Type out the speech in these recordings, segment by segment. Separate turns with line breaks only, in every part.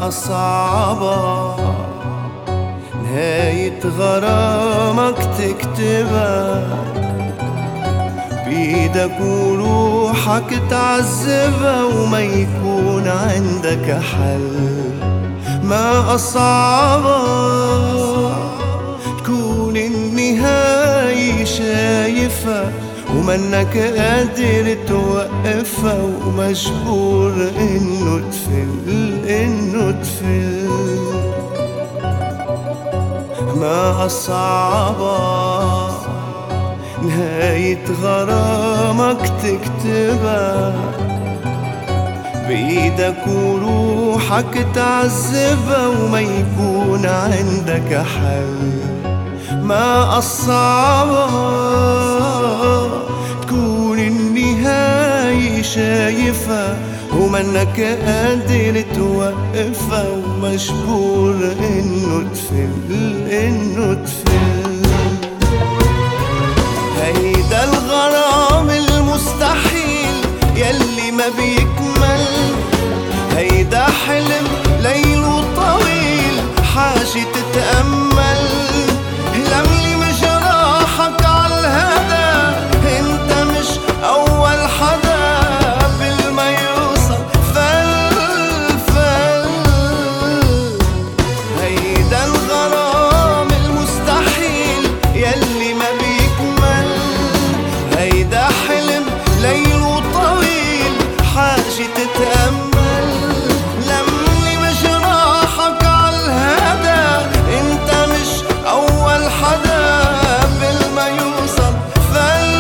أصعبها نهاية غرامك تكتبها بإيدك وروحك تعذبها وما يكون عندك حل. ما أصعبها تكون النهاية شايفها ومنك قادر توقفها ومجبور إنه تفل. ما أصعبها نهاية غرامك تكتبها بإيدك وروحك تعذبها وما يكون عندك حل. ما أصعبها تكون النهاية شايفها ومنك قادر توقفها ومجبور إنه تفل. هيدا الغرام المستحيل يلي ما بيكمل، هيدا حلم ليله طويل حاجة تتأمل. لملي مجراحك عالهدى انت مش أول حدا قبل ما يوصل فل. هيدا الغرام المستحيل يلي ما بيكمل، هيدا حلم ليله طويل حاجة تتأمل. لملي مجراحك عالهدى انت مش أول حدا قبل ما يوصل فل.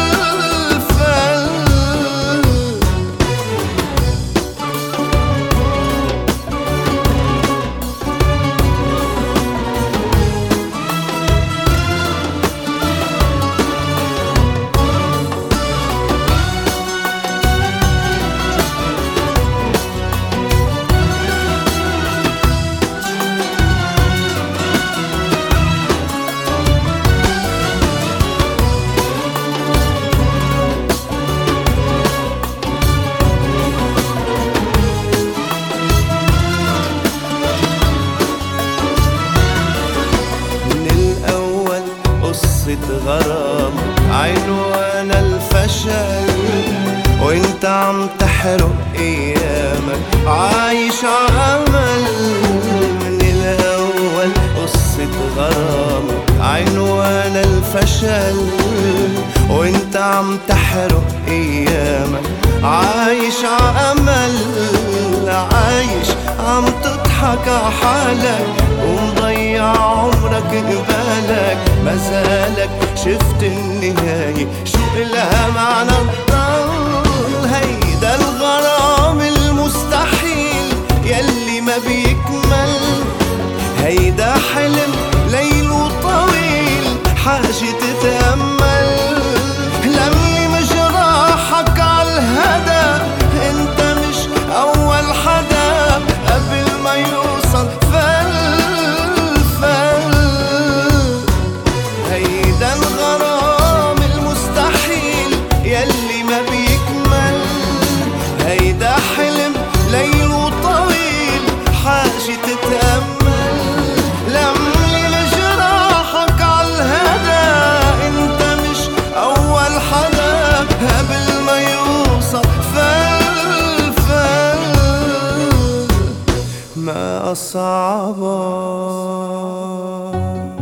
غرام عنوان الفشل وانت عم تحرق ايامك عايش عمل. من الاول قصة غرام عنوان الفشل وانت عم تحرق ايامك عايش عمل. عايش عم تضحك عحالك ومضيع عمرك قبالك، مازالك شفت النهاية شو إلها معنى الضل. هيدا الغرام المستحيل يلي ما بيكمل، هيدا حلم ليله طويل حاجة تتأمل. لملي مجراحك عالهدى انت مش أول حدا قبل ما يوصل فل. هيدا الغرام المستحيل يلي ما بيكمل، هيدا حلم ليله طويل حاجة تتأمل. لملي مجراحك عالهدى انت مش أول حدا قبل ما يوصل فل. ما أصعبها